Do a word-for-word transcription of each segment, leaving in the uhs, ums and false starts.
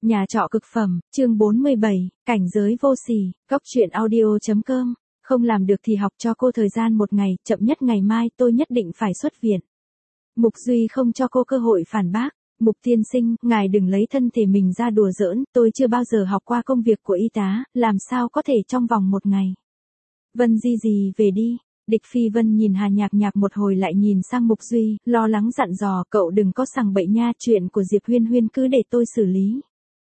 Nhà trọ cực phẩm, chương bốn mươi bảy, cảnh giới vô sỉ, góc truyện audio.com. Không làm được thì học cho cô thời gian một ngày, chậm nhất ngày mai tôi nhất định phải xuất viện. Mục Duy không cho cô cơ hội phản bác. Mục tiên sinh, ngài đừng lấy thân thể mình ra đùa giỡn, tôi chưa bao giờ học qua công việc của y tá, làm sao có thể trong vòng một ngày. Vân Di gì về đi. Địch Phi Vân nhìn Hà Nhạc Nhạc một hồi lại nhìn sang Mục Duy, lo lắng dặn dò, cậu đừng có sằng bậy nha, chuyện của Diệp Huyên Huyên cứ để tôi xử lý.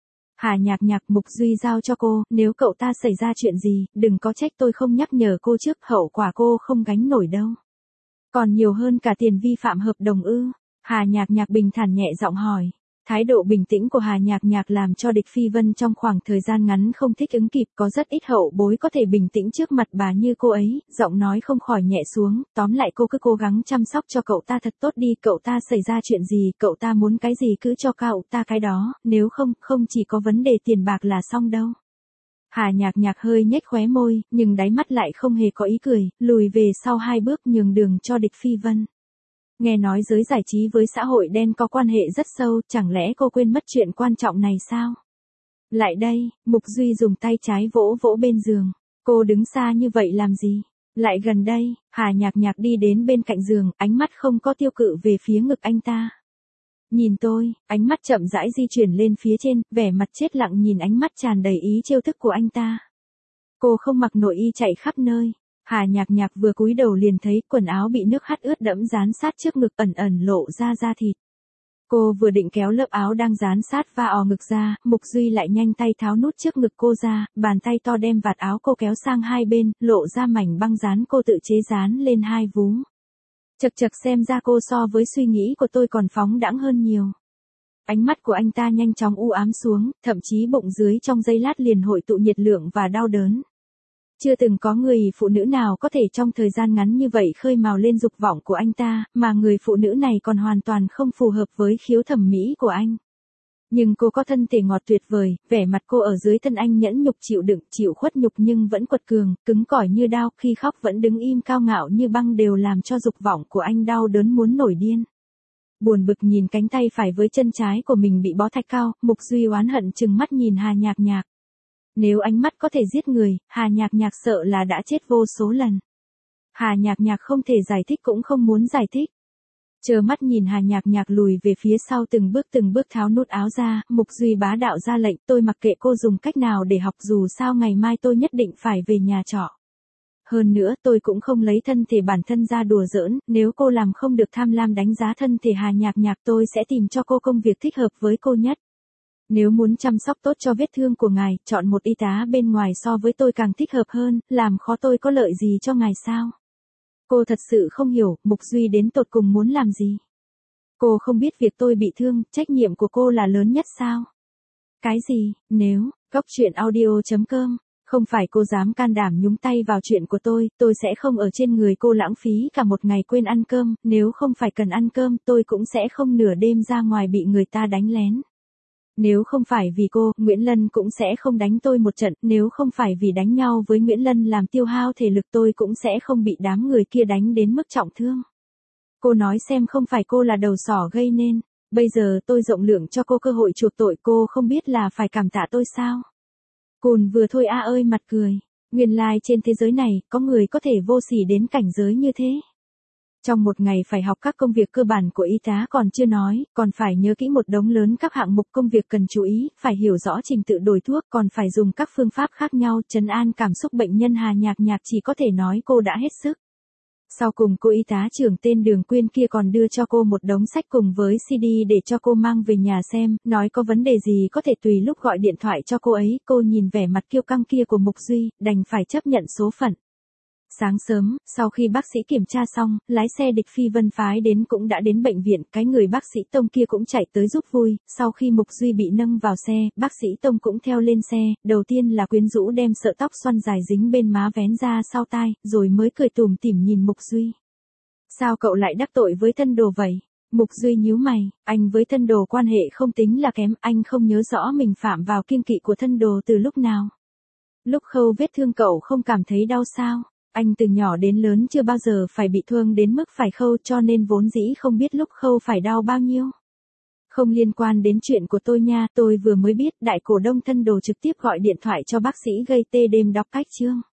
Hà Nhạc Nhạc, Mục Duy giao cho cô, nếu cậu ta xảy ra chuyện gì, đừng có trách tôi không nhắc nhở cô trước, hậu quả cô không gánh nổi đâu. Còn nhiều hơn cả tiền vi phạm hợp đồng ư? Hà Nhạc Nhạc bình thản nhẹ giọng hỏi. Thái độ bình tĩnh của Hà Nhạc Nhạc làm cho Địch Phi Vân trong khoảng thời gian ngắn không thích ứng kịp, có rất ít hậu bối có thể bình tĩnh trước mặt bà như cô ấy, giọng nói không khỏi nhẹ xuống, tóm lại cô cứ cố gắng chăm sóc cho cậu ta thật tốt đi, cậu ta xảy ra chuyện gì, cậu ta muốn cái gì cứ cho cậu ta cái đó, nếu không, không chỉ có vấn đề tiền bạc là xong đâu. Hà Nhạc Nhạc hơi nhếch khóe môi, nhưng đáy mắt lại không hề có ý cười, lùi về sau hai bước nhường đường cho Địch Phi Vân. Nghe nói giới giải trí với xã hội đen có quan hệ rất sâu, chẳng lẽ cô quên mất chuyện quan trọng này sao? Lại đây, Mục Duy dùng tay trái vỗ vỗ bên giường. Cô đứng xa như vậy làm gì? Lại gần đây, Hà Nhạc Nhạc đi đến bên cạnh giường, ánh mắt không có tiêu cự về phía ngực anh ta. Nhìn tôi, ánh mắt chậm rãi di chuyển lên phía trên, vẻ mặt chết lặng nhìn ánh mắt tràn đầy ý trêu thức của anh ta. Cô không mặc nội y chạy khắp nơi. Hà Nhạc Nhạc vừa cúi đầu liền thấy quần áo bị nước hắt ướt đẫm dán sát trước ngực, ẩn ẩn lộ ra da thịt. Cô vừa định kéo lớp áo đang dán sát va ò ngực ra, Mục Duy lại nhanh tay tháo nút trước ngực cô ra, bàn tay to đem vạt áo cô kéo sang hai bên, lộ ra mảnh băng dán cô tự chế dán lên hai vú. Chật chật, xem ra cô so với suy nghĩ của tôi còn phóng đãng hơn nhiều. Ánh mắt của anh ta nhanh chóng u ám xuống, thậm chí bụng dưới trong giây lát liền hội tụ nhiệt lượng và đau đớn. Chưa từng có người phụ nữ nào có thể trong thời gian ngắn như vậy khơi mào lên dục vọng của anh ta, mà người phụ nữ này còn hoàn toàn không phù hợp với khiếu thẩm mỹ của anh. Nhưng cô có thân thể ngọt tuyệt vời, vẻ mặt cô ở dưới thân anh nhẫn nhục chịu đựng, chịu khuất nhục nhưng vẫn quật cường, cứng cỏi như đao, khi khóc vẫn đứng im cao ngạo như băng, đều làm cho dục vọng của anh đau đớn muốn nổi điên. Buồn bực nhìn cánh tay phải với chân trái của mình bị bó thạch cao, Mục Duy oán hận trừng mắt nhìn Hà Nhạc Nhạc. Nếu ánh mắt có thể giết người, Hà Nhạc Nhạc sợ là đã chết vô số lần. Hà Nhạc Nhạc không thể giải thích cũng không muốn giải thích. Chờ mắt nhìn Hà Nhạc Nhạc lùi về phía sau từng bước từng bước tháo nút áo ra, Mục Duy bá đạo ra lệnh, tôi mặc kệ cô dùng cách nào để học, dù sao ngày mai tôi nhất định phải về nhà trọ. Hơn nữa tôi cũng không lấy thân thể bản thân ra đùa giỡn, nếu cô làm không được tham lam đánh giá thân thể Hà Nhạc Nhạc, tôi sẽ tìm cho cô công việc thích hợp với cô nhất. Nếu muốn chăm sóc tốt cho vết thương của ngài, chọn một y tá bên ngoài so với tôi càng thích hợp hơn, làm khó tôi có lợi gì cho ngài sao? Cô thật sự không hiểu, Mục Duy đến tột cùng muốn làm gì? Cô không biết việc tôi bị thương, trách nhiệm của cô là lớn nhất sao? Cái gì, nếu, góc truyện audio.com, không phải cô dám can đảm nhúng tay vào chuyện của tôi, tôi sẽ không ở trên người cô lãng phí cả một ngày quên ăn cơm, nếu không phải cần ăn cơm, tôi cũng sẽ không nửa đêm ra ngoài bị người ta đánh lén. Nếu không phải vì cô, Nguyễn Lân cũng sẽ không đánh tôi một trận, nếu không phải vì đánh nhau với Nguyễn Lân làm tiêu hao thể lực, tôi cũng sẽ không bị đám người kia đánh đến mức trọng thương. Cô nói xem, không phải cô là đầu sỏ gây nên, bây giờ tôi rộng lượng cho cô cơ hội chuộc tội, cô không biết là phải cảm tạ tôi sao? Cùn vừa thôi a ơi, mặt cười, nguyên lai trên thế giới này, có người có thể vô sỉ đến cảnh giới như thế. Trong một ngày phải học các công việc cơ bản của y tá còn chưa nói, còn phải nhớ kỹ một đống lớn các hạng mục công việc cần chú ý, phải hiểu rõ trình tự đổi thuốc, còn phải dùng các phương pháp khác nhau trấn an cảm xúc bệnh nhân. Hà Nhạc Nhạc chỉ có thể nói cô đã hết sức. Sau cùng cô y tá trưởng tên Đường Quyên kia còn đưa cho cô một đống sách cùng với xê đê để cho cô mang về nhà xem, nói có vấn đề gì có thể tùy lúc gọi điện thoại cho cô ấy. Cô nhìn vẻ mặt kiêu căng kia của Mục Duy, đành phải chấp nhận số phận. Sáng sớm, sau khi bác sĩ kiểm tra xong, lái xe Địch Phi Vân phái đến cũng đã đến bệnh viện, cái người bác sĩ Tông kia cũng chạy tới giúp vui, sau khi Mục Duy bị nâng vào xe, bác sĩ Tông cũng theo lên xe, đầu tiên là quyến rũ đem sợi tóc xoăn dài dính bên má vén ra sau tai, rồi mới cười tủm tỉm nhìn Mục Duy. Sao cậu lại đắc tội với Thân Đồ vậy? Mục Duy nhíu mày, anh với Thân Đồ quan hệ không tính là kém, anh không nhớ rõ mình phạm vào kiêng kỵ của Thân Đồ từ lúc nào. Lúc khâu vết thương cậu không cảm thấy đau sao? Anh từ nhỏ đến lớn chưa bao giờ phải bị thương đến mức phải khâu, cho nên vốn dĩ không biết lúc khâu phải đau bao nhiêu. Không liên quan đến chuyện của tôi nha, tôi vừa mới biết đại cổ đông thân đồ trực tiếp gọi điện thoại cho bác sĩ gây tê đêm đọc cách chương.